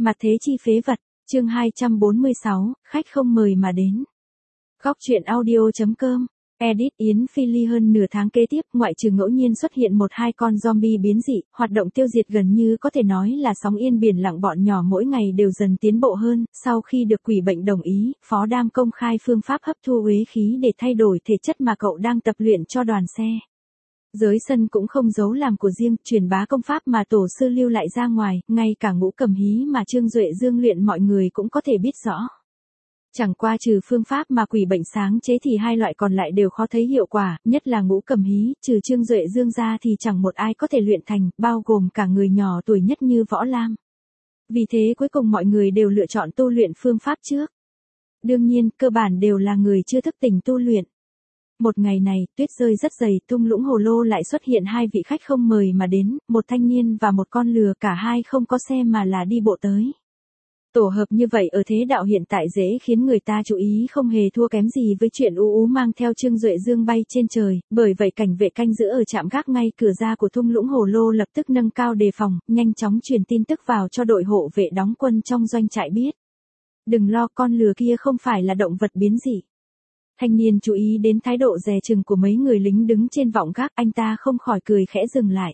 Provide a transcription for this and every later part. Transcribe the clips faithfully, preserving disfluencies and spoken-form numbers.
Mặt thế chi phế vật, chương hai trăm bốn mươi sáu, khách không mời mà đến. Góc truyện audio.com, edit Yến Phi Ly hơn nửa tháng kế tiếp, ngoại trừ ngẫu nhiên xuất hiện một hai con zombie biến dị, hoạt động tiêu diệt gần như có thể nói là sóng yên biển lặng, bọn nhỏ mỗi ngày đều dần tiến bộ hơn. Sau khi được quỷ bệnh đồng ý, Phó Đam công khai phương pháp hấp thu uế khí để thay đổi thể chất mà cậu đang tập luyện cho đoàn xe. Giới sân cũng không giấu làm của riêng, truyền bá công pháp mà tổ sư lưu lại ra ngoài, ngay cả Ngũ Cầm Hí mà Trương Duệ Dương luyện mọi người cũng có thể biết rõ. Chẳng qua trừ phương pháp mà quỷ bệnh sáng chế thì hai loại còn lại đều khó thấy hiệu quả, nhất là Ngũ Cầm Hí, trừ Trương Duệ Dương ra thì chẳng một ai có thể luyện thành, bao gồm cả người nhỏ tuổi nhất như Võ Lam. Vì thế cuối cùng mọi người đều lựa chọn tu luyện phương pháp trước. Đương nhiên, cơ bản đều là người chưa thức tỉnh tu luyện. Một ngày này, tuyết rơi rất dày, thung lũng Hồ Lô lại xuất hiện hai vị khách không mời mà đến, một thanh niên và một con lừa, cả hai không có xe mà là đi bộ tới. Tổ hợp như vậy ở thế đạo hiện tại dễ khiến người ta chú ý, không hề thua kém gì với chuyện ú ú mang theo Trương Duệ Dương bay trên trời, bởi vậy cảnh vệ canh giữ ở trạm gác ngay cửa ra của thung lũng Hồ Lô lập tức nâng cao đề phòng, nhanh chóng truyền tin tức vào cho đội hộ vệ đóng quân trong doanh trại biết. Đừng lo, con lừa kia không phải là động vật biến dị. Thanh niên chú ý đến thái độ dè chừng của mấy người lính đứng trên vọng gác, anh ta không khỏi cười khẽ dừng lại.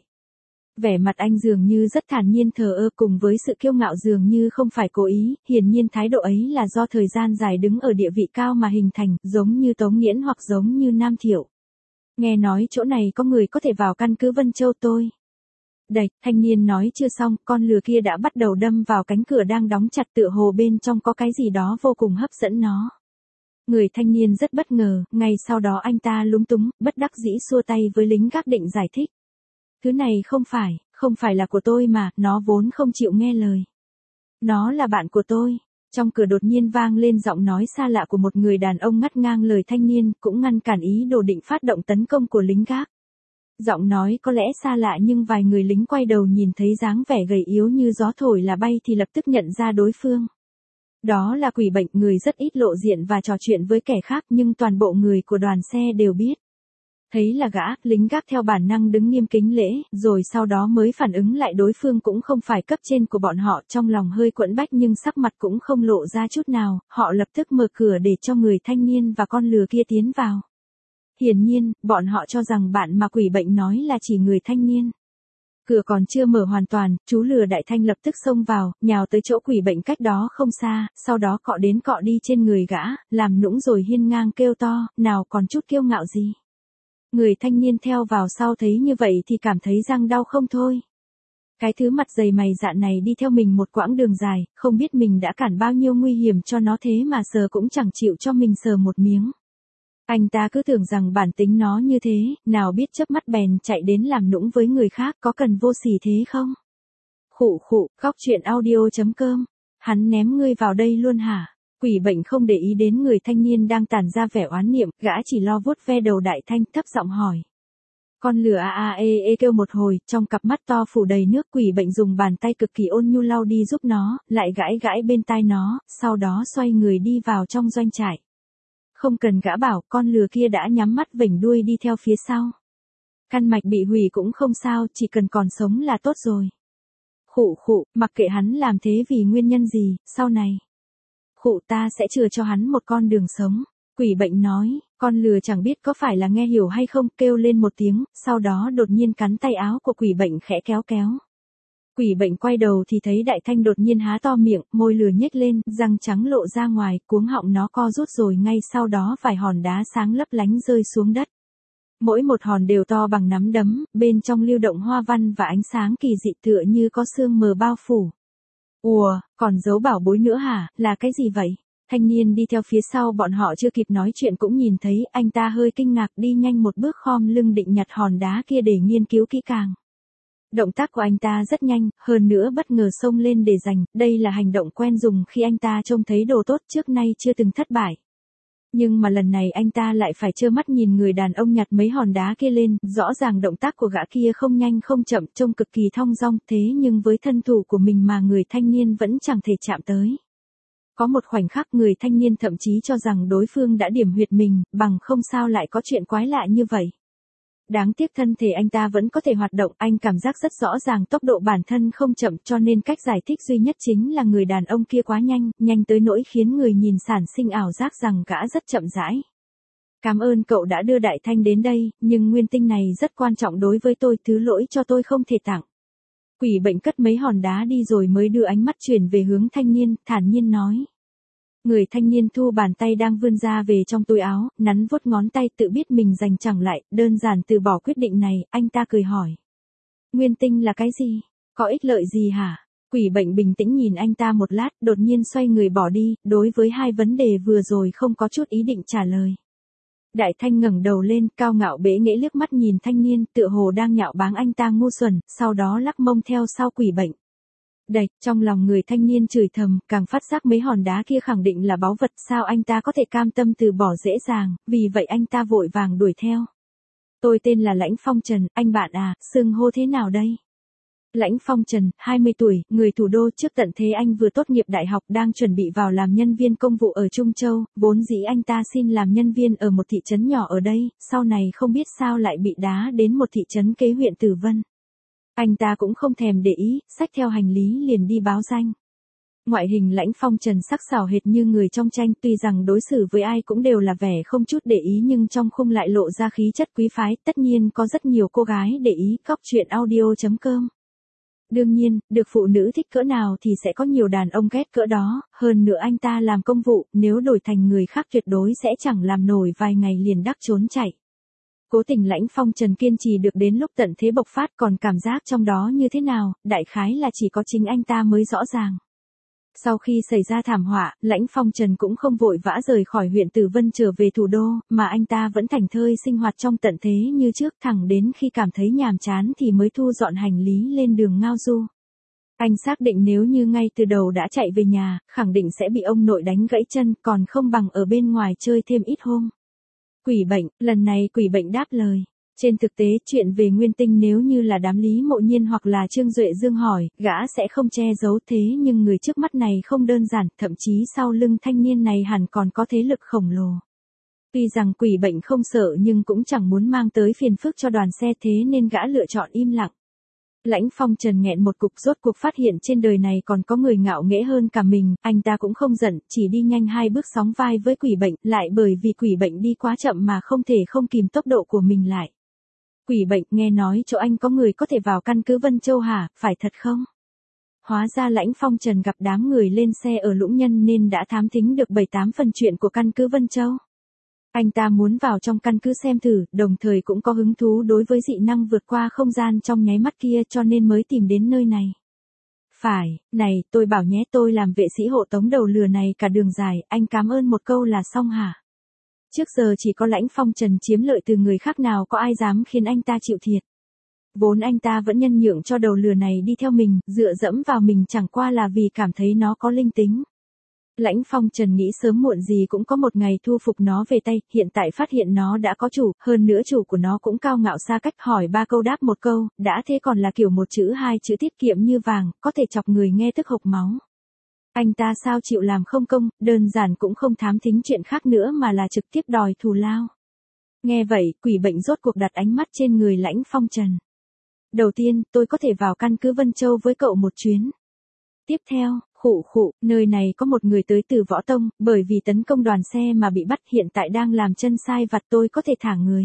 Vẻ mặt anh dường như rất thản nhiên thờ ơ, cùng với sự kiêu ngạo dường như không phải cố ý, hiển nhiên thái độ ấy là do thời gian dài đứng ở địa vị cao mà hình thành, giống như Tống Nghiễn hoặc giống như Nam Thiệu. Nghe nói chỗ này có người có thể vào căn cứ Vân Châu tôi. Đạch, thanh niên nói chưa xong, con lừa kia đã bắt đầu đâm vào cánh cửa đang đóng chặt, tựa hồ bên trong có cái gì đó vô cùng hấp dẫn nó. Người thanh niên rất bất ngờ, ngay sau đó anh ta lúng túng, bất đắc dĩ xua tay với lính gác định giải thích. Thứ này không phải, không phải là của tôi mà, nó vốn không chịu nghe lời. Nó là bạn của tôi. Trong cửa đột nhiên vang lên giọng nói xa lạ của một người đàn ông ngắt ngang lời thanh niên, cũng ngăn cản ý đồ định phát động tấn công của lính gác. Giọng nói có lẽ xa lạ nhưng vài người lính quay đầu nhìn thấy dáng vẻ gầy yếu như gió thổi là bay thì lập tức nhận ra đối phương. Đó là quỷ bệnh, người rất ít lộ diện và trò chuyện với kẻ khác nhưng toàn bộ người của đoàn xe đều biết. Thấy là gã, lính gác theo bản năng đứng nghiêm kính lễ, rồi sau đó mới phản ứng lại đối phương cũng không phải cấp trên của bọn họ, trong lòng hơi quẫn bách nhưng sắc mặt cũng không lộ ra chút nào, họ lập tức mở cửa để cho người thanh niên và con lừa kia tiến vào. Hiển nhiên, bọn họ cho rằng bạn mà quỷ bệnh nói là chỉ người thanh niên. Cửa còn chưa mở hoàn toàn, chú lừa đại thanh lập tức xông vào, nhào tới chỗ quỷ bệnh cách đó không xa, sau đó cọ đến cọ đi trên người gã, làm nũng rồi hiên ngang kêu to, nào còn chút kiêu ngạo gì. Người thanh niên theo vào sau thấy như vậy thì cảm thấy răng đau không thôi. Cái thứ mặt dày mày dạn này đi theo mình một quãng đường dài, không biết mình đã cản bao nhiêu nguy hiểm cho nó thế mà sờ cũng chẳng chịu cho mình sờ một miếng. Anh ta cứ tưởng rằng bản tính nó như thế, nào biết chớp mắt bèn chạy đến làm nũng với người khác, có cần vô sỉ thế không? Khụ khụ, góc truyện audio.com, hắn ném ngươi vào đây luôn hả? Quỷ bệnh không để ý đến người thanh niên đang tản ra vẻ oán niệm, gã chỉ lo vuốt ve đầu đại thanh, thấp giọng hỏi. Con lừa a a ê ê kêu một hồi, trong cặp mắt to phủ đầy nước, quỷ bệnh dùng bàn tay cực kỳ ôn nhu lau đi giúp nó, lại gãi gãi bên tai nó, sau đó xoay người đi vào trong doanh trại. Không cần gã bảo, con lừa kia đã nhắm mắt vểnh đuôi đi theo phía sau. Căn mạch bị hủy cũng không sao, chỉ cần còn sống là tốt rồi. Khụ khụ, mặc kệ hắn làm thế vì nguyên nhân gì, sau này. Khụ ta sẽ chừa cho hắn một con đường sống. Quỷ bệnh nói, con lừa chẳng biết có phải là nghe hiểu hay không, kêu lên một tiếng, sau đó đột nhiên cắn tay áo của quỷ bệnh khẽ kéo kéo. Quỷ bệnh quay đầu thì thấy đại thanh đột nhiên há to miệng, môi lừa nhếch lên, răng trắng lộ ra ngoài, cuống họng nó co rút rồi ngay sau đó vài hòn đá sáng lấp lánh rơi xuống đất. Mỗi một hòn đều to bằng nắm đấm, bên trong lưu động hoa văn và ánh sáng kỳ dị tựa như có sương mờ bao phủ. Ùa, còn giấu bảo bối nữa hả, là cái gì vậy? Thanh niên đi theo phía sau bọn họ chưa kịp nói chuyện cũng nhìn thấy, anh ta hơi kinh ngạc đi nhanh một bước khom lưng định nhặt hòn đá kia để nghiên cứu kỹ càng. Động tác của anh ta rất nhanh, hơn nữa bất ngờ xông lên để giành, đây là hành động quen dùng khi anh ta trông thấy đồ tốt, trước nay chưa từng thất bại. Nhưng mà lần này anh ta lại phải trơ mắt nhìn người đàn ông nhặt mấy hòn đá kia lên, rõ ràng động tác của gã kia không nhanh không chậm, trông cực kỳ thong dong, thế nhưng với thân thủ của mình mà người thanh niên vẫn chẳng thể chạm tới. Có một khoảnh khắc người thanh niên thậm chí cho rằng đối phương đã điểm huyệt mình, bằng không sao lại có chuyện quái lạ như vậy. Đáng tiếc thân thể anh ta vẫn có thể hoạt động, anh cảm giác rất rõ ràng tốc độ bản thân không chậm, cho nên cách giải thích duy nhất chính là người đàn ông kia quá nhanh, nhanh tới nỗi khiến người nhìn sản sinh ảo giác rằng gã rất chậm rãi. Cảm ơn cậu đã đưa Đại Thanh đến đây, nhưng nguyên tinh này rất quan trọng đối với tôi, thứ lỗi cho tôi không thể tặng. Quỷ bệnh cất mấy hòn đá đi rồi mới đưa ánh mắt chuyển về hướng thanh niên, thản nhiên nói. Người thanh niên thu bàn tay đang vươn ra về trong túi áo, nắn vuốt ngón tay tự biết mình giành chẳng lại, đơn giản từ bỏ quyết định này, anh ta cười hỏi. Nguyên tinh là cái gì? Có ích lợi gì hả? Quỷ bệnh bình tĩnh nhìn anh ta một lát, đột nhiên xoay người bỏ đi, đối với hai vấn đề vừa rồi không có chút ý định trả lời. Đại Thanh ngẩng đầu lên, cao ngạo bẽ nghễ liếc mắt nhìn thanh niên, tựa hồ đang nhạo báng anh ta ngu xuẩn, sau đó lắc mông theo sau quỷ bệnh. Đạch, trong lòng người thanh niên chửi thầm, càng phát giác mấy hòn đá kia khẳng định là báu vật, sao anh ta có thể cam tâm từ bỏ dễ dàng, vì vậy anh ta vội vàng đuổi theo. Tôi tên là Lãnh Phong Trần, anh bạn à, xưng hô thế nào đây? Lãnh Phong Trần, hai mươi tuổi, người thủ đô, trước tận thế anh vừa tốt nghiệp đại học đang chuẩn bị vào làm nhân viên công vụ ở Trung Châu, vốn dĩ anh ta xin làm nhân viên ở một thị trấn nhỏ ở đây, sau này không biết sao lại bị đá đến một thị trấn kế huyện Tử Vân. Anh ta cũng không thèm để ý, xách theo hành lý liền đi báo danh. Ngoại hình Lãnh Phong Trần sắc sảo hệt như người trong tranh, tuy rằng đối xử với ai cũng đều là vẻ không chút để ý nhưng trong khung lại lộ ra khí chất quý phái, tất nhiên có rất nhiều cô gái để ý. Cóc truyện audio chấm com. Đương nhiên, được phụ nữ thích cỡ nào thì sẽ có nhiều đàn ông ghét cỡ đó, hơn nữa anh ta làm công vụ, nếu đổi thành người khác tuyệt đối sẽ chẳng làm nổi vài ngày liền đắc trốn chạy. Cố tình Lãnh Phong Trần kiên trì được đến lúc tận thế bộc phát, còn cảm giác trong đó như thế nào, đại khái là chỉ có chính anh ta mới rõ ràng. Sau khi xảy ra thảm họa, Lãnh Phong Trần cũng không vội vã rời khỏi huyện Tử Vân trở về thủ đô, mà anh ta vẫn thảnh thơi sinh hoạt trong tận thế như trước, thẳng đến khi cảm thấy nhàm chán thì mới thu dọn hành lý lên đường ngao du. Anh xác định nếu như ngay từ đầu đã chạy về nhà, khẳng định sẽ bị ông nội đánh gãy chân, còn không bằng ở bên ngoài chơi thêm ít hôm. Quỷ bệnh, lần này quỷ bệnh đáp lời. Trên thực tế, chuyện về nguyên tinh nếu như là đám Lý Mộ Nhiên hoặc là Trương Duệ Dương hỏi, gã sẽ không che giấu, thế nhưng người trước mắt này không đơn giản, thậm chí sau lưng thanh niên này hẳn còn có thế lực khổng lồ. Tuy rằng quỷ bệnh không sợ nhưng cũng chẳng muốn mang tới phiền phức cho đoàn xe, thế nên gã lựa chọn im lặng. Lãnh Phong Trần nghẹn một cục, rốt cuộc phát hiện trên đời này còn có người ngạo nghễ hơn cả mình, anh ta cũng không giận, chỉ đi nhanh hai bước sóng vai với quỷ bệnh, lại bởi vì quỷ bệnh đi quá chậm mà không thể không kìm tốc độ của mình lại. Quỷ bệnh, nghe nói chỗ anh có người có thể vào căn cứ Vân Châu hả, phải thật không? Hóa ra Lãnh Phong Trần gặp đám người lên xe ở Lũng Nhân nên đã thám thính được bảy tám phần chuyện của căn cứ Vân Châu. Anh ta muốn vào trong căn cứ xem thử, đồng thời cũng có hứng thú đối với dị năng vượt qua không gian trong nháy mắt kia cho nên mới tìm đến nơi này. Phải, này, tôi bảo nhé, tôi làm vệ sĩ hộ tống đầu lừa này cả đường dài, anh cảm ơn một câu là xong hả? Trước giờ chỉ có Lãnh Phong Trần chiếm lợi từ người khác, nào có ai dám khiến anh ta chịu thiệt. Vốn anh ta vẫn nhân nhượng cho đầu lừa này đi theo mình, dựa dẫm vào mình chẳng qua là vì cảm thấy nó có linh tính. Lãnh Phong Trần nghĩ sớm muộn gì cũng có một ngày thu phục nó về tay, hiện tại phát hiện nó đã có chủ, hơn nữa chủ của nó cũng cao ngạo xa cách, hỏi ba câu đáp một câu, đã thế còn là kiểu một chữ hai chữ tiết kiệm như vàng, có thể chọc người nghe tức hộc máu. Anh ta sao chịu làm không công, đơn giản cũng không thám thính chuyện khác nữa mà là trực tiếp đòi thù lao. Nghe vậy, quỷ bệnh rốt cuộc đặt ánh mắt trên người Lãnh Phong Trần. Đầu tiên, tôi có thể vào căn cứ Vân Châu với cậu một chuyến. Tiếp theo, khụ khụ, nơi này có một người tới từ Võ Tông, bởi vì tấn công đoàn xe mà bị bắt, hiện tại đang làm chân sai vặt, tôi có thể thả người.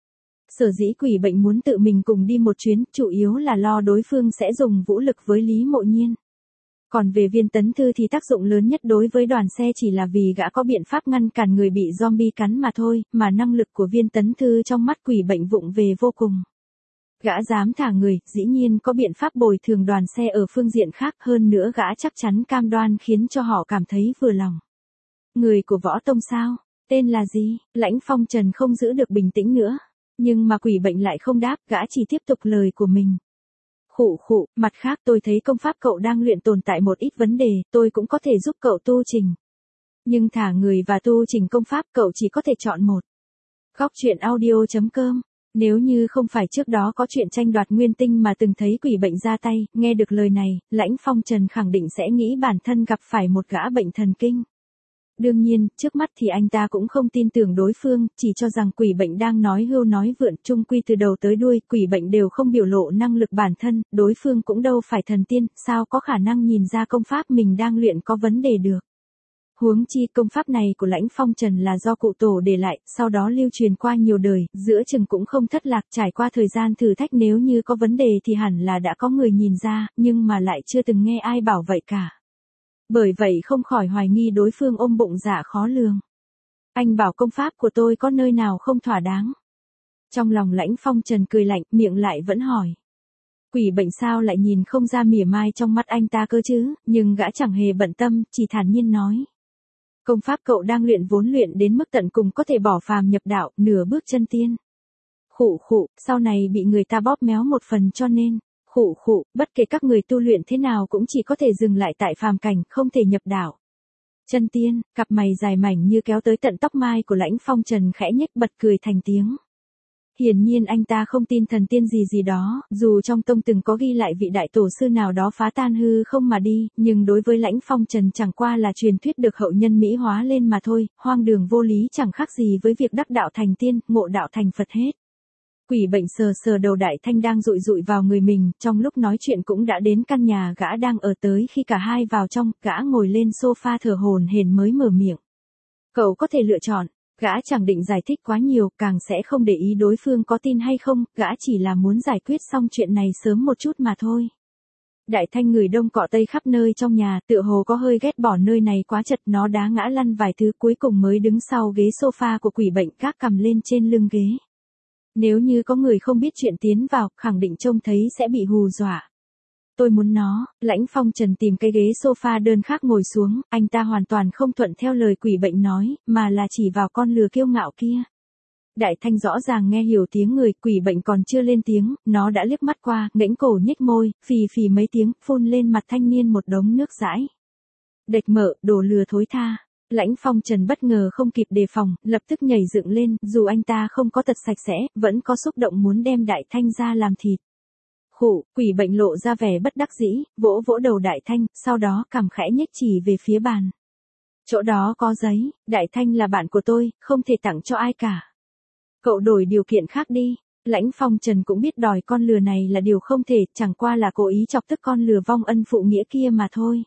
Sở dĩ quỷ bệnh muốn tự mình cùng đi một chuyến, chủ yếu là lo đối phương sẽ dùng vũ lực với Lý Mộ Nhiên. Còn về Viên Tấn Thư thì tác dụng lớn nhất đối với đoàn xe chỉ là vì gã có biện pháp ngăn cản người bị zombie cắn mà thôi, mà năng lực của Viên Tấn Thư trong mắt quỷ bệnh vụng về vô cùng. Gã dám thả người, dĩ nhiên có biện pháp bồi thường đoàn xe ở phương diện khác, hơn nữa gã chắc chắn cam đoan khiến cho họ cảm thấy vừa lòng. Người của Võ Tông sao? Tên là gì? Lãnh Phong Trần không giữ được bình tĩnh nữa. Nhưng mà quỷ bệnh lại không đáp, gã chỉ tiếp tục lời của mình. Khụ khụ, mặt khác tôi thấy công pháp cậu đang luyện tồn tại một ít vấn đề, tôi cũng có thể giúp cậu tu trình. Nhưng thả người và tu trình công pháp cậu chỉ có thể chọn một. Góc truyện audio chấm com. Nếu như không phải trước đó có chuyện tranh đoạt nguyên tinh mà từng thấy quỷ bệnh ra tay, nghe được lời này, Lãnh Phong Trần khẳng định sẽ nghĩ bản thân gặp phải một gã bệnh thần kinh. Đương nhiên, trước mắt thì anh ta cũng không tin tưởng đối phương, chỉ cho rằng quỷ bệnh đang nói hưu nói vượn, chung quy từ đầu tới đuôi, quỷ bệnh đều không biểu lộ năng lực bản thân, đối phương cũng đâu phải thần tiên, sao có khả năng nhìn ra công pháp mình đang luyện có vấn đề được. Huống chi công pháp này của Lãnh Phong Trần là do cụ tổ để lại, sau đó lưu truyền qua nhiều đời, giữa chừng cũng không thất lạc, trải qua thời gian thử thách nếu như có vấn đề thì hẳn là đã có người nhìn ra, nhưng mà lại chưa từng nghe ai bảo vậy cả. Bởi vậy không khỏi hoài nghi đối phương ôm bụng dạ khó lường. Anh bảo công pháp của tôi có nơi nào không thỏa đáng. Trong lòng Lãnh Phong Trần cười lạnh, miệng lại vẫn hỏi. Quỷ bệnh sao lại nhìn không ra mỉa mai trong mắt anh ta cơ chứ, nhưng gã chẳng hề bận tâm, chỉ thản nhiên nói. Công pháp cậu đang luyện vốn luyện đến mức tận cùng có thể bỏ phàm nhập đạo, nửa bước chân tiên. Khụ khụ, sau này bị người ta bóp méo một phần cho nên, khụ khụ, bất kể các người tu luyện thế nào cũng chỉ có thể dừng lại tại phàm cảnh, không thể nhập đạo. Chân tiên, cặp mày dài mảnh như kéo tới tận tóc mai của Lãnh Phong Trần khẽ nhếch bật cười thành tiếng. Hiển nhiên anh ta không tin thần tiên gì gì đó, dù trong tông từng có ghi lại vị đại tổ sư nào đó phá tan hư không mà đi, nhưng đối với Lãnh Phong Trần chẳng qua là truyền thuyết được hậu nhân mỹ hóa lên mà thôi, hoang đường vô lý chẳng khác gì với việc đắc đạo thành tiên, ngộ đạo thành Phật hết. Quỷ bệnh sờ sờ đầu Đại Thanh đang dụi dụi vào người mình, trong lúc nói chuyện cũng đã đến căn nhà gã đang ở tới, khi cả hai vào trong, gã ngồi lên sofa thở hổn hển mới mở miệng. Cậu có thể lựa chọn. Gã chẳng định giải thích quá nhiều, càng sẽ không để ý đối phương có tin hay không, gã chỉ là muốn giải quyết xong chuyện này sớm một chút mà thôi. Đại Thanh người đông cọ tây khắp nơi trong nhà, tựa hồ có hơi ghét bỏ nơi này quá chật, nó đá ngã lăn vài thứ cuối cùng mới đứng sau ghế sofa của quỷ bệnh, gác cầm lên trên lưng ghế. Nếu như có người không biết chuyện tiến vào, khẳng định trông thấy sẽ bị hù dọa. Tôi muốn nó. Lãnh Phong Trần tìm cái ghế sofa đơn khác ngồi xuống, anh ta hoàn toàn không thuận theo lời quỷ bệnh nói, mà là chỉ vào con lừa kiêu ngạo kia. Đại Thanh rõ ràng nghe hiểu tiếng người, quỷ bệnh còn chưa lên tiếng, nó đã liếc mắt qua, ngẩng cổ nhếch môi, phì phì mấy tiếng, phun lên mặt thanh niên một đống nước dãi. Đệch mợ, đồ lừa thối tha. Lãnh Phong Trần bất ngờ không kịp đề phòng, lập tức nhảy dựng lên, dù anh ta không có tật sạch sẽ, vẫn có xúc động muốn đem Đại Thanh ra làm thịt. Khụ, quỷ bệnh lộ ra vẻ bất đắc dĩ, vỗ vỗ đầu Đại Thanh, sau đó cằm khẽ nhếch chỉ về phía bàn. Chỗ đó có giấy, Đại Thanh là bạn của tôi, không thể tặng cho ai cả. Cậu đổi điều kiện khác đi. Lãnh Phong Trần cũng biết đòi con lừa này là điều không thể, chẳng qua là cố ý chọc tức con lừa vong ân phụ nghĩa kia mà thôi.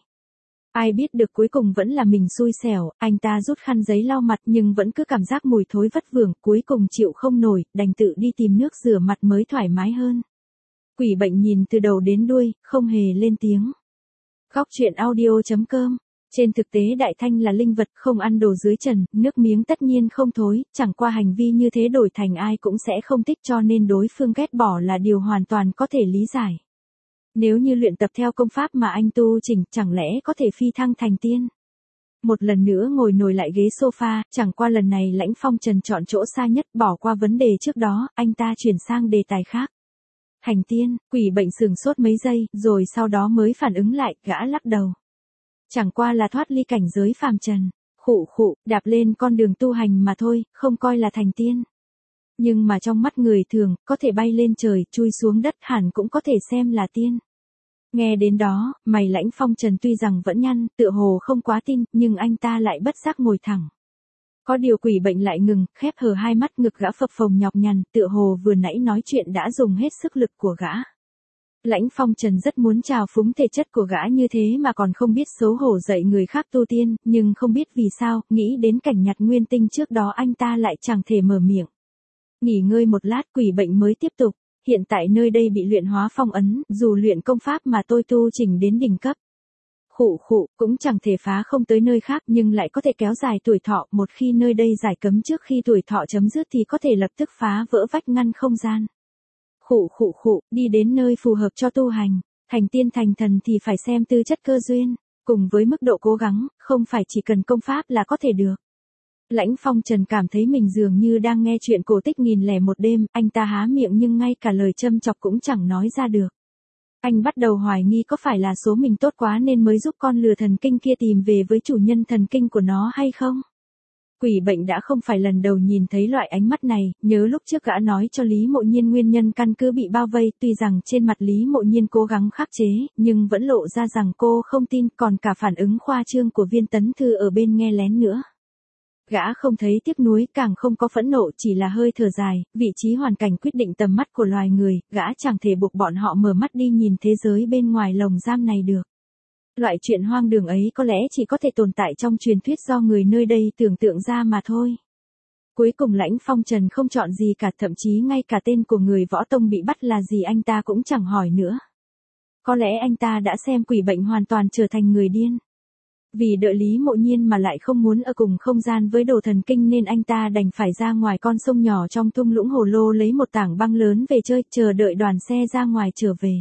Ai biết được cuối cùng vẫn là mình xui xẻo, anh ta rút khăn giấy lau mặt nhưng vẫn cứ cảm giác mùi thối vất vưởng, cuối cùng chịu không nổi, đành tự đi tìm nước rửa mặt mới thoải mái hơn. Quỷ bệnh nhìn từ đầu đến đuôi, không hề lên tiếng. Góc truyện audio chấm com. Trên thực tế Đại Thanh là linh vật không ăn đồ dưới trần, nước miếng tất nhiên không thối, chẳng qua hành vi như thế đổi thành ai cũng sẽ không thích cho nên đối phương ghét bỏ là điều hoàn toàn có thể lý giải. Nếu như luyện tập theo công pháp mà anh tu chỉnh, chẳng lẽ có thể phi thăng thành tiên? Một lần nữa ngồi nổi lại ghế sofa, chẳng qua lần này Lãnh Phong Trần chọn chỗ xa nhất, bỏ qua vấn đề trước đó, anh ta chuyển sang đề tài khác. Hành tiên, quỷ bệnh sừng sốt mấy giây, rồi sau đó mới phản ứng lại, gã lắc đầu. Chẳng qua là thoát ly cảnh giới phàm trần, khụ khụ, đạp lên con đường tu hành mà thôi, không coi là thành tiên. Nhưng mà trong mắt người thường, có thể bay lên trời, chui xuống đất hẳn cũng có thể xem là tiên. Nghe đến đó, mày Lãnh Phong Trần tuy rằng vẫn nhăn, tựa hồ không quá tin, nhưng anh ta lại bất giác ngồi thẳng. Có điều quỷ bệnh lại ngừng, khép hờ hai mắt, ngực gã phập phồng nhọc nhằn, tựa hồ vừa nãy nói chuyện đã dùng hết sức lực của gã. Lãnh Phong Trần rất muốn trào phúng thể chất của gã như thế mà còn không biết xấu hổ dạy người khác tu tiên, nhưng không biết vì sao, nghĩ đến cảnh nhặt nguyên tinh trước đó anh ta lại chẳng thể mở miệng. Nghỉ ngơi một lát quỷ bệnh mới tiếp tục, hiện tại nơi đây bị luyện hóa phong ấn, dù luyện công pháp mà tôi tu chỉnh đến đỉnh cấp. Khụ khụ, cũng chẳng thể phá không tới nơi khác nhưng lại có thể kéo dài tuổi thọ, một khi nơi đây giải cấm trước khi tuổi thọ chấm dứt thì có thể lập tức phá vỡ vách ngăn không gian. Khụ khụ khụ, đi đến nơi phù hợp cho tu hành, thành tiên thành thần thì phải xem tư chất cơ duyên, cùng với mức độ cố gắng, không phải chỉ cần công pháp là có thể được. Lãnh Phong Trần cảm thấy mình dường như đang nghe chuyện cổ tích nghìn lẻ một đêm, anh ta há miệng nhưng ngay cả lời châm chọc cũng chẳng nói ra được. Anh bắt đầu hoài nghi có phải là số mình tốt quá nên mới giúp con lừa thần kinh kia tìm về với chủ nhân thần kinh của nó hay không? Quỷ bệnh đã không phải lần đầu nhìn thấy loại ánh mắt này, nhớ lúc trước gã nói cho Lý Mộ Nhiên nguyên nhân căn cứ bị bao vây, tuy rằng trên mặt Lý Mộ Nhiên cố gắng khắc chế, nhưng vẫn lộ ra rằng cô không tin, còn cả phản ứng khoa trương của Viên Tấn Thư ở bên nghe lén nữa. Gã không thấy tiếc nuối, càng không có phẫn nộ, chỉ là hơi thở dài, vị trí hoàn cảnh quyết định tầm mắt của loài người, gã chẳng thể buộc bọn họ mở mắt đi nhìn thế giới bên ngoài lồng giam này được. Loại chuyện hoang đường ấy có lẽ chỉ có thể tồn tại trong truyền thuyết do người nơi đây tưởng tượng ra mà thôi. Cuối cùng Lãnh Phong Trần không chọn gì cả, thậm chí ngay cả tên của người võ tông bị bắt là gì anh ta cũng chẳng hỏi nữa. Có lẽ anh ta đã xem quỷ bệnh hoàn toàn trở thành người điên. Vì đợi Lý Mộ Nhiên mà lại không muốn ở cùng không gian với đồ thần kinh nên anh ta đành phải ra ngoài con sông nhỏ trong thung lũng hồ lô lấy một tảng băng lớn về chơi, chờ đợi đoàn xe ra ngoài trở về.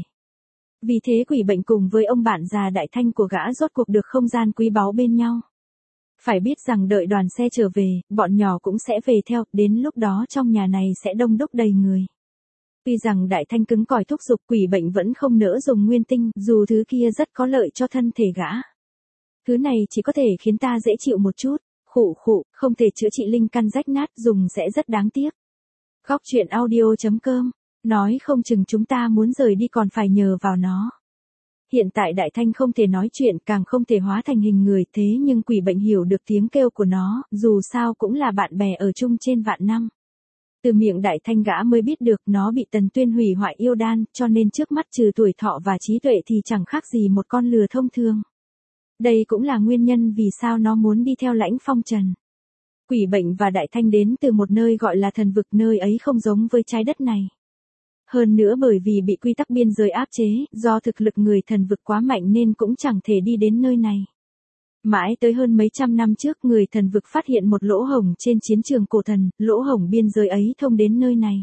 Vì thế quỷ bệnh cùng với ông bạn già Đại Thanh của gã rốt cuộc được không gian quý báu bên nhau. Phải biết rằng đợi đoàn xe trở về, bọn nhỏ cũng sẽ về theo, đến lúc đó trong nhà này sẽ đông đúc đầy người. Tuy rằng Đại Thanh cứng cỏi thúc giục, quỷ bệnh vẫn không nỡ dùng nguyên tinh, dù thứ kia rất có lợi cho thân thể gã. Thứ này chỉ có thể khiến ta dễ chịu một chút, khụ khụ, không thể chữa trị linh căn rách nát, dùng sẽ rất đáng tiếc. Góc truyện audio chấm com, nói không chừng chúng ta muốn rời đi còn phải nhờ vào nó. Hiện tại Đại Thanh không thể nói chuyện, càng không thể hóa thành hình người, thế nhưng quỷ bệnh hiểu được tiếng kêu của nó, dù sao cũng là bạn bè ở chung trên vạn năm. Từ miệng Đại Thanh gã mới biết được nó bị Tần Tuyên hủy hoại yêu đan, cho nên trước mắt trừ tuổi thọ và trí tuệ thì chẳng khác gì một con lừa thông thường. Đây cũng là nguyên nhân vì sao nó muốn đi theo Lãnh Phong Trần. Quỷ bệnh và Đại Thanh đến từ một nơi gọi là thần vực, nơi ấy không giống với trái đất này. Hơn nữa bởi vì bị quy tắc biên giới áp chế, do thực lực người thần vực quá mạnh nên cũng chẳng thể đi đến nơi này. Mãi tới hơn mấy trăm năm trước người thần vực phát hiện một lỗ hổng trên chiến trường cổ thần, lỗ hổng biên giới ấy thông đến nơi này.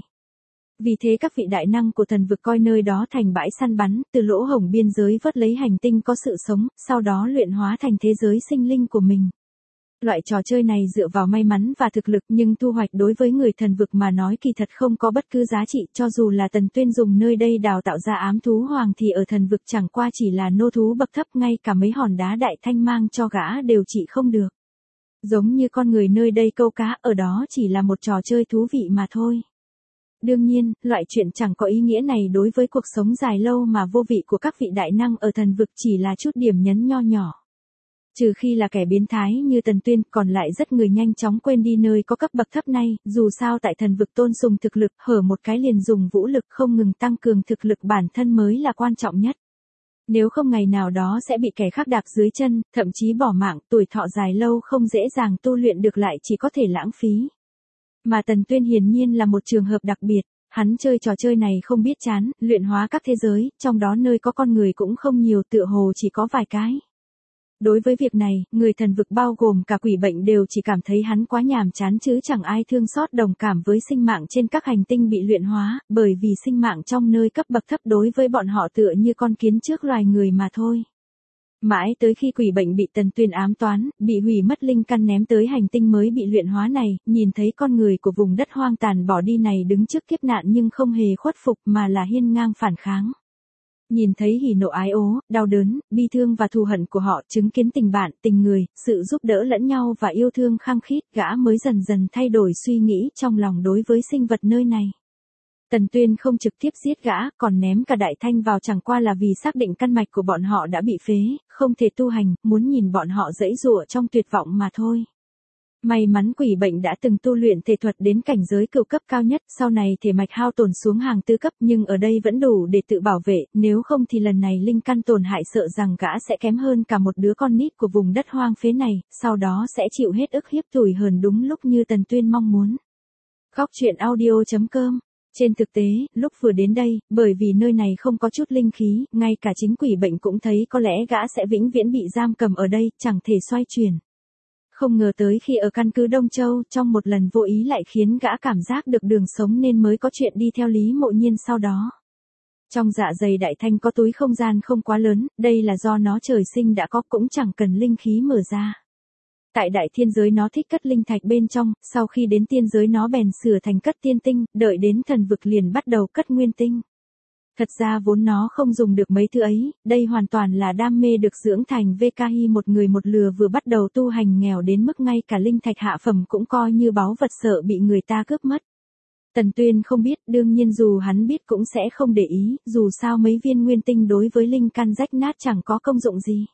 Vì thế các vị đại năng của thần vực coi nơi đó thành bãi săn bắn, từ lỗ hổng biên giới vớt lấy hành tinh có sự sống, sau đó luyện hóa thành thế giới sinh linh của mình. Loại trò chơi này dựa vào may mắn và thực lực, nhưng thu hoạch đối với người thần vực mà nói kỳ thật không có bất cứ giá trị, cho dù là Tần Tuyên dùng nơi đây đào tạo ra ám thú hoàng thì ở thần vực chẳng qua chỉ là nô thú bậc thấp, ngay cả mấy hòn đá Đại Thanh mang cho gã đều trị không được. Giống như con người nơi đây câu cá, ở đó chỉ là một trò chơi thú vị mà thôi. Đương nhiên, loại chuyện chẳng có ý nghĩa này đối với cuộc sống dài lâu mà vô vị của các vị đại năng ở thần vực, chỉ là chút điểm nhấn nho nhỏ. Trừ khi là kẻ biến thái như Tần Tuyên, còn lại rất người nhanh chóng quên đi nơi có cấp bậc thấp này, dù sao tại thần vực tôn sùng thực lực, hở một cái liền dùng vũ lực, không ngừng tăng cường thực lực bản thân mới là quan trọng nhất. Nếu không ngày nào đó sẽ bị kẻ khác đạp dưới chân, thậm chí bỏ mạng, tuổi thọ dài lâu không dễ dàng tu luyện được lại chỉ có thể lãng phí. Mà Tần Tuyên hiển nhiên là một trường hợp đặc biệt, hắn chơi trò chơi này không biết chán, luyện hóa các thế giới, trong đó nơi có con người cũng không nhiều, tựa hồ chỉ có vài cái. Đối với việc này, người thần vực bao gồm cả quỷ bệnh đều chỉ cảm thấy hắn quá nhàm chán chứ chẳng ai thương xót đồng cảm với sinh mạng trên các hành tinh bị luyện hóa, bởi vì sinh mạng trong nơi cấp bậc thấp đối với bọn họ tựa như con kiến trước loài người mà thôi. Mãi tới khi quỷ bệnh bị Tần Tuyên ám toán, bị hủy mất linh căn ném tới hành tinh mới bị luyện hóa này, nhìn thấy con người của vùng đất hoang tàn bỏ đi này đứng trước kiếp nạn nhưng không hề khuất phục mà là hiên ngang phản kháng. Nhìn thấy hỉ nộ ái ố, đau đớn, bi thương và thù hận của họ, chứng kiến tình bạn, tình người, sự giúp đỡ lẫn nhau và yêu thương khăng khít, gã mới dần dần thay đổi suy nghĩ trong lòng đối với sinh vật nơi này. Tần Tuyên không trực tiếp giết gã, còn ném cả Đại Thanh vào chẳng qua là vì xác định căn mạch của bọn họ đã bị phế, không thể tu hành, muốn nhìn bọn họ giãy giụa trong tuyệt vọng mà thôi. May mắn quỷ bệnh đã từng tu luyện thể thuật đến cảnh giới cửu cấp cao nhất, sau này thể mạch hao tổn xuống hàng tứ cấp nhưng ở đây vẫn đủ để tự bảo vệ, nếu không thì lần này linh căn tổn hại sợ rằng gã sẽ kém hơn cả một đứa con nít của vùng đất hoang phế này, sau đó sẽ chịu hết ức hiếp tủi hờn đúng lúc như Tần Tuyên mong muốn. Góc truyện audio chấm com. Trên thực tế, lúc vừa đến đây, bởi vì nơi này không có chút linh khí, ngay cả chính quỷ bệnh cũng thấy có lẽ gã sẽ vĩnh viễn bị giam cầm ở đây, chẳng thể xoay chuyển. Không ngờ tới khi ở căn cứ Đông Châu, trong một lần vô ý lại khiến gã cảm giác được đường sống nên mới có chuyện đi theo Lý Mộ Nhiên sau đó. Trong dạ dày Đại Thanh có túi không gian không quá lớn, đây là do nó trời sinh đã có, cũng chẳng cần linh khí mở ra. Tại đại thiên giới nó thích cất linh thạch bên trong, sau khi đến tiên giới nó bèn sửa thành cất tiên tinh, đợi đến thần vực liền bắt đầu cất nguyên tinh. Thật ra vốn nó không dùng được mấy thứ ấy, đây hoàn toàn là đam mê được dưỡng thành vê ca i một người một lừa vừa bắt đầu tu hành nghèo đến mức ngay cả linh thạch hạ phẩm cũng coi như báu vật sợ bị người ta cướp mất. Tần Tuyên không biết, đương nhiên dù hắn biết cũng sẽ không để ý, dù sao mấy viên nguyên tinh đối với linh căn rách nát chẳng có công dụng gì.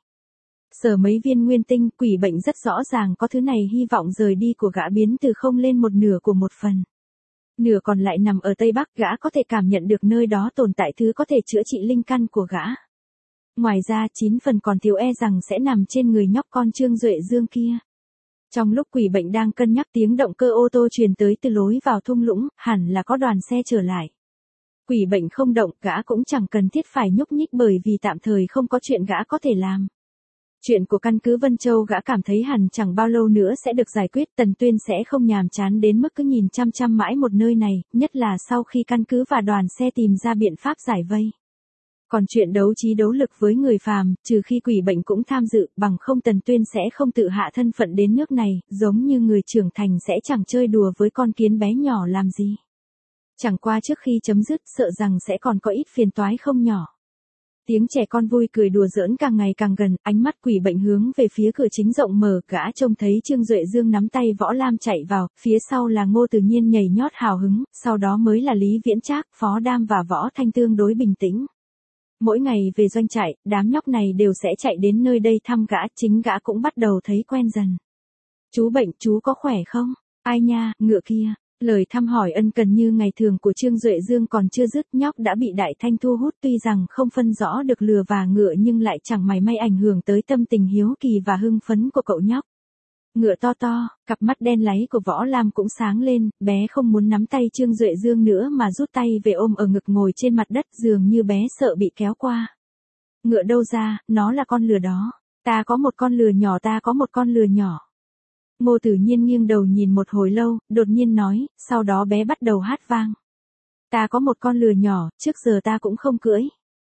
Sở mấy viên nguyên tinh, Quỷ Bệnh rất rõ ràng có thứ này hy vọng rời đi của gã biến từ không lên một nửa của một phần. Nửa còn lại nằm ở Tây Bắc, gã có thể cảm nhận được nơi đó tồn tại thứ có thể chữa trị linh căn của gã. Ngoài ra chín phần còn thiếu e rằng sẽ nằm trên người nhóc con Trương Duệ Dương kia. Trong lúc Quỷ Bệnh đang cân nhắc, tiếng động cơ ô tô truyền tới từ lối vào thung lũng, hẳn là có đoàn xe trở lại. Quỷ Bệnh không động, gã cũng chẳng cần thiết phải nhúc nhích bởi vì tạm thời không có chuyện gã có thể làm. Chuyện của căn cứ Vân Châu gã cảm thấy hẳn chẳng bao lâu nữa sẽ được giải quyết, Tần Tuyên sẽ không nhàm chán đến mức cứ nhìn chăm chăm mãi một nơi này, nhất là sau khi căn cứ và đoàn xe tìm ra biện pháp giải vây. Còn chuyện đấu trí đấu lực với người phàm, trừ khi Quỷ Bệnh cũng tham dự, bằng không Tần Tuyên sẽ không tự hạ thân phận đến nước này, giống như người trưởng thành sẽ chẳng chơi đùa với con kiến bé nhỏ làm gì. Chẳng qua trước khi chấm dứt sợ rằng sẽ còn có ít phiền toái không nhỏ. Tiếng trẻ con vui cười đùa giỡn càng ngày càng gần, ánh mắt Quỷ Bệnh hướng về phía cửa chính rộng mở, gã trông thấy Trương Duệ Dương nắm tay Võ Lam chạy vào, phía sau là Ngô Tự Nhiên nhảy nhót hào hứng, sau đó mới là Lý Viễn Trác, Phó Đam và Võ Thanh tương đối bình tĩnh. Mỗi ngày về doanh trại, đám nhóc này đều sẽ chạy đến nơi đây thăm gã, chính gã cũng bắt đầu thấy quen dần. Chú Bệnh, chú có khỏe không? Ai nha, ngựa kia. Lời thăm hỏi ân cần như ngày thường của Trương Duệ Dương còn chưa dứt, nhóc đã bị Đại Thanh thu hút, tuy rằng không phân rõ được lừa và ngựa nhưng lại chẳng mảy may ảnh hưởng tới tâm tình hiếu kỳ và hưng phấn của cậu nhóc. Ngựa to to, cặp mắt đen láy của Võ Lam cũng sáng lên, bé không muốn nắm tay Trương Duệ Dương nữa mà rút tay về ôm ở ngực ngồi trên mặt đất, dường như bé sợ bị kéo qua. Ngựa đâu ra, nó là con lừa đó. Ta có một con lừa nhỏ, ta có một con lừa nhỏ. Ngô Tự Nhiên nghiêng đầu nhìn một hồi lâu, đột nhiên nói, sau đó bé bắt đầu hát vang. Ta có một con lừa nhỏ, trước giờ ta cũng không cưỡi.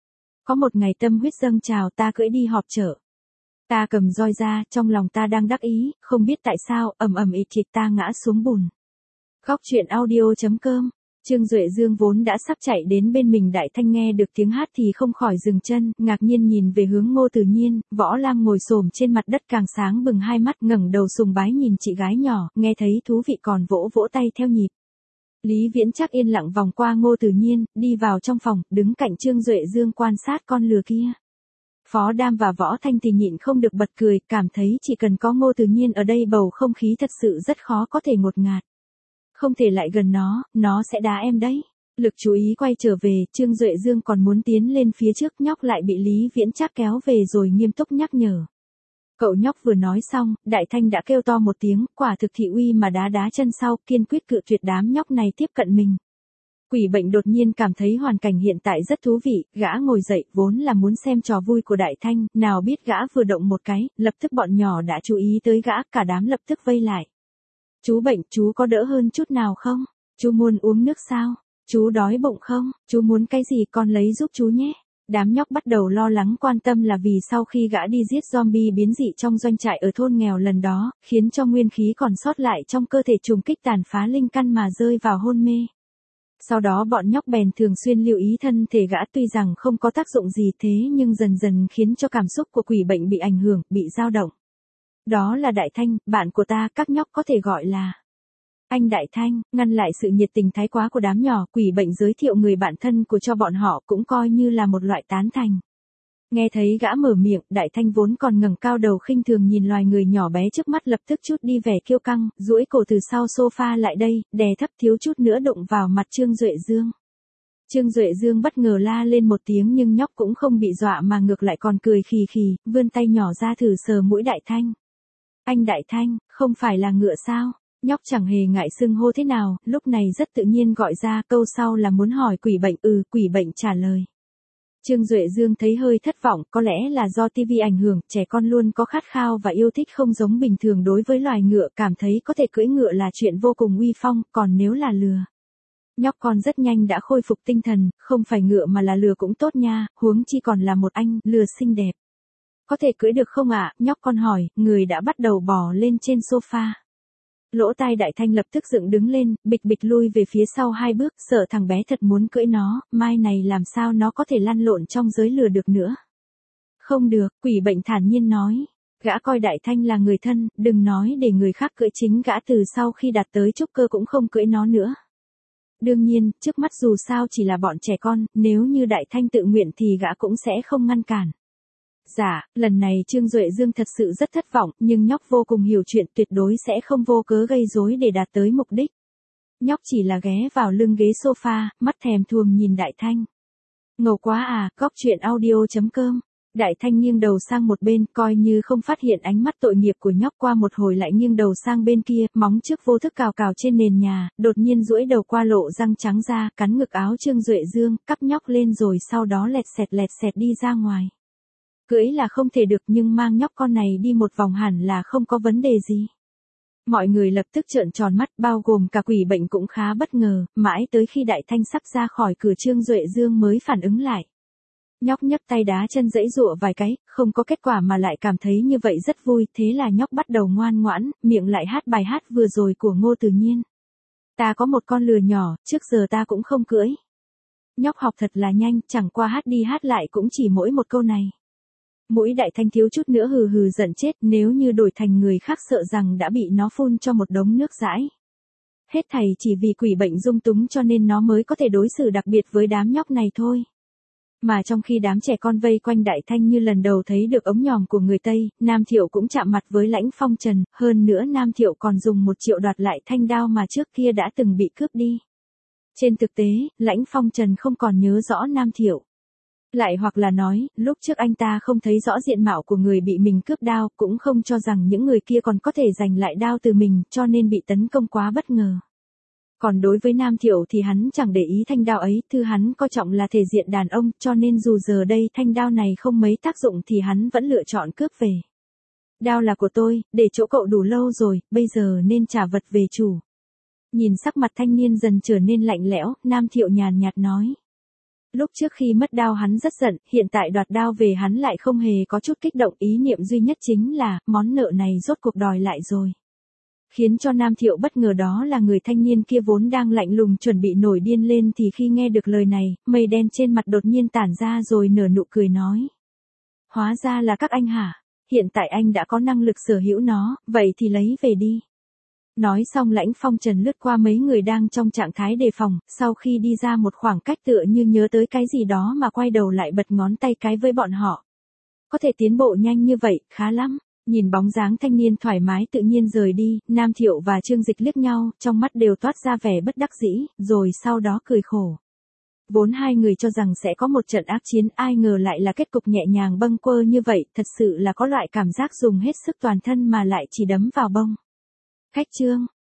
Có một ngày tâm huyết dâng trào, ta cưỡi đi họp chợ. Ta cầm roi ra, trong lòng ta đang đắc ý, không biết tại sao, ầm ầm ịt thịt ta ngã xuống bùn. Góc truyện audio chấm com. Trương Duệ Dương vốn đã sắp chạy đến bên mình, Đại Thanh nghe được tiếng hát thì không khỏi dừng chân, ngạc nhiên nhìn về hướng Ngô Tự Nhiên. Võ Lam ngồi xổm trên mặt đất càng sáng bừng hai mắt, ngẩng đầu sùng bái nhìn chị gái nhỏ, nghe thấy thú vị còn vỗ vỗ tay theo nhịp. Lý Viễn Trác yên lặng vòng qua Ngô Tự Nhiên, đi vào trong phòng, đứng cạnh Trương Duệ Dương quan sát con lừa kia. Phó Đam và Võ Thanh thì nhịn không được bật cười, cảm thấy chỉ cần có Ngô Tự Nhiên ở đây bầu không khí thật sự rất khó có thể ngột ngạt. Không thể lại gần nó, nó sẽ đá em đấy. Lực chú ý quay trở về, Trương Duệ Dương còn muốn tiến lên phía trước, nhóc lại bị Lý Viễn Trác kéo về rồi nghiêm túc nhắc nhở. Cậu nhóc vừa nói xong, Đại Thanh đã kêu to một tiếng, quả thực thị uy mà đá đá chân sau, kiên quyết cự tuyệt đám nhóc này tiếp cận mình. Quỷ Bệnh đột nhiên cảm thấy hoàn cảnh hiện tại rất thú vị, gã ngồi dậy, vốn là muốn xem trò vui của Đại Thanh, nào biết gã vừa động một cái, lập tức bọn nhỏ đã chú ý tới gã, cả đám lập tức vây lại. Chú Bệnh, chú có đỡ hơn chút nào không? Chú muốn uống nước sao? Chú đói bụng không? Chú muốn cái gì con lấy giúp chú nhé. Đám nhóc bắt đầu lo lắng quan tâm là vì sau khi gã đi giết zombie biến dị trong doanh trại ở thôn nghèo lần đó, khiến cho nguyên khí còn sót lại trong cơ thể trùng kích tàn phá linh căn mà rơi vào hôn mê. Sau đó bọn nhóc bèn thường xuyên lưu ý thân thể gã, tuy rằng không có tác dụng gì thế nhưng dần dần khiến cho cảm xúc của Quỷ Bệnh bị ảnh hưởng, bị dao động. Đó là Đại Thanh, bạn của ta, các nhóc có thể gọi là anh Đại Thanh. Ngăn lại sự nhiệt tình thái quá của đám nhỏ, Quỷ Bệnh giới thiệu người bạn thân của cho bọn họ, cũng coi như là một loại tán thành. Nghe thấy gã mở miệng, Đại Thanh vốn còn ngẩng cao đầu khinh thường nhìn loài người nhỏ bé trước mắt lập tức chút đi vẻ kiêu căng, duỗi cổ từ sau sofa lại đây, đè thấp thiếu chút nữa đụng vào mặt Trương Duệ Dương. Trương Duệ Dương bất ngờ la lên một tiếng nhưng nhóc cũng không bị dọa mà ngược lại còn cười khì khì, vươn tay nhỏ ra thử sờ mũi Đại Thanh. Anh Đại Thanh, không phải là ngựa sao? Nhóc chẳng hề ngại xưng hô thế nào, lúc này rất tự nhiên gọi ra, câu sau là muốn hỏi Quỷ Bệnh. Ừ, Quỷ Bệnh trả lời. Trương Duệ Dương thấy hơi thất vọng, có lẽ là do tivi ảnh hưởng, trẻ con luôn có khát khao và yêu thích không giống bình thường đối với loài ngựa, cảm thấy có thể cưỡi ngựa là chuyện vô cùng uy phong, còn nếu là lừa. Nhóc con rất nhanh đã khôi phục tinh thần, không phải ngựa mà là lừa cũng tốt nha, huống chi còn là một anh, lừa xinh đẹp. Có thể cưỡi được không ạ? Nhóc con hỏi, người đã bắt đầu bò lên trên sofa. Lỗ tai Đại Thanh lập tức dựng đứng lên, bịch bịch lui về phía sau hai bước, sợ thằng bé thật muốn cưỡi nó, mai này làm sao nó có thể lăn lộn trong giới lừa được nữa. Không được, Quỷ Bệnh thản nhiên nói. Gã coi Đại Thanh là người thân, đừng nói để người khác cưỡi, chính gã từ sau khi đạt tới trúc cơ cũng không cưỡi nó nữa. Đương nhiên, trước mắt dù sao chỉ là bọn trẻ con, nếu như Đại Thanh tự nguyện thì gã cũng sẽ không ngăn cản. Dạ, lần này Trương Duệ Dương thật sự rất thất vọng, nhưng nhóc vô cùng hiểu chuyện, tuyệt đối sẽ không vô cớ gây rối để đạt tới mục đích. Nhóc chỉ là ghé vào lưng ghế sofa, mắt thèm thuồng nhìn Đại Thanh. Ngầu quá à, góc chuyện audio chấm com. Đại Thanh nghiêng đầu sang một bên, coi như không phát hiện ánh mắt tội nghiệp của nhóc, qua một hồi lại nghiêng đầu sang bên kia, móng trước vô thức cào cào trên nền nhà, đột nhiên duỗi đầu qua lộ răng trắng ra, cắn ngực áo Trương Duệ Dương, cắp nhóc lên rồi sau đó lẹt xẹt lẹt xẹt đi ra ngoài. Cưỡi là không thể được nhưng mang nhóc con này đi một vòng hẳn là không có vấn đề gì. Mọi người lập tức trợn tròn mắt, bao gồm cả Quỷ Bệnh cũng khá bất ngờ, mãi tới khi Đại Thanh sắp ra khỏi cửa Trương Duệ Dương mới phản ứng lại. Nhóc nhấc tay đá chân giãy giụa vài cái, không có kết quả mà lại cảm thấy như vậy rất vui, thế là nhóc bắt đầu ngoan ngoãn, miệng lại hát bài hát vừa rồi của Ngô Tự Nhiên. Ta có một con lừa nhỏ, trước giờ ta cũng không cưỡi. Nhóc học thật là nhanh, chẳng qua hát đi hát lại cũng chỉ mỗi một câu này. Mũi Đại Thanh thiếu chút nữa hừ hừ giận chết, nếu như đổi thành người khác sợ rằng đã bị nó phun cho một đống nước dãi. Hết thảy chỉ vì Quỷ Bệnh dung túng cho nên nó mới có thể đối xử đặc biệt với đám nhóc này thôi. Mà trong khi đám trẻ con vây quanh Đại Thanh như lần đầu thấy được ống nhòm của người Tây, Nam Thiệu cũng chạm mặt với Lãnh Phong Trần, hơn nữa Nam Thiệu còn dùng một triệu đoạt lại thanh đao mà trước kia đã từng bị cướp đi. Trên thực tế, Lãnh Phong Trần không còn nhớ rõ Nam Thiệu. Lại hoặc là nói, lúc trước anh ta không thấy rõ diện mạo của người bị mình cướp đao, cũng không cho rằng những người kia còn có thể giành lại đao từ mình, cho nên bị tấn công quá bất ngờ. Còn đối với Nam Thiệu thì hắn chẳng để ý thanh đao ấy, thứ hắn coi trọng là thể diện đàn ông, cho nên dù giờ đây thanh đao này không mấy tác dụng thì hắn vẫn lựa chọn cướp về. Đao là của tôi, để chỗ cậu đủ lâu rồi, bây giờ nên trả vật về chủ. Nhìn sắc mặt thanh niên dần trở nên lạnh lẽo, Nam Thiệu nhàn nhạt nói. Lúc trước khi mất đao hắn rất giận, hiện tại đoạt đao về hắn lại không hề có chút kích động, ý niệm duy nhất chính là, món nợ này rốt cuộc đòi lại rồi. Khiến cho Nam Thiệu bất ngờ đó là người thanh niên kia vốn đang lạnh lùng chuẩn bị nổi điên lên thì khi nghe được lời này, mây đen trên mặt đột nhiên tản ra rồi nở nụ cười nói. Hóa ra là các anh hả? Hiện tại anh đã có năng lực sở hữu nó, vậy thì lấy về đi. Nói xong Lãnh Phong Trần lướt qua mấy người đang trong trạng thái đề phòng, sau khi đi ra một khoảng cách tựa như nhớ tới cái gì đó mà quay đầu lại bật ngón tay cái với bọn họ. Có thể tiến bộ nhanh như vậy, khá lắm. Nhìn bóng dáng thanh niên thoải mái tự nhiên rời đi, Nam Thiệu và Trương Dịch liếc nhau, trong mắt đều toát ra vẻ bất đắc dĩ, rồi sau đó cười khổ. Vốn hai người cho rằng sẽ có một trận ác chiến, ai ngờ lại là kết cục nhẹ nhàng bâng quơ như vậy, thật sự là có loại cảm giác dùng hết sức toàn thân mà lại chỉ đấm vào bông. Khách chương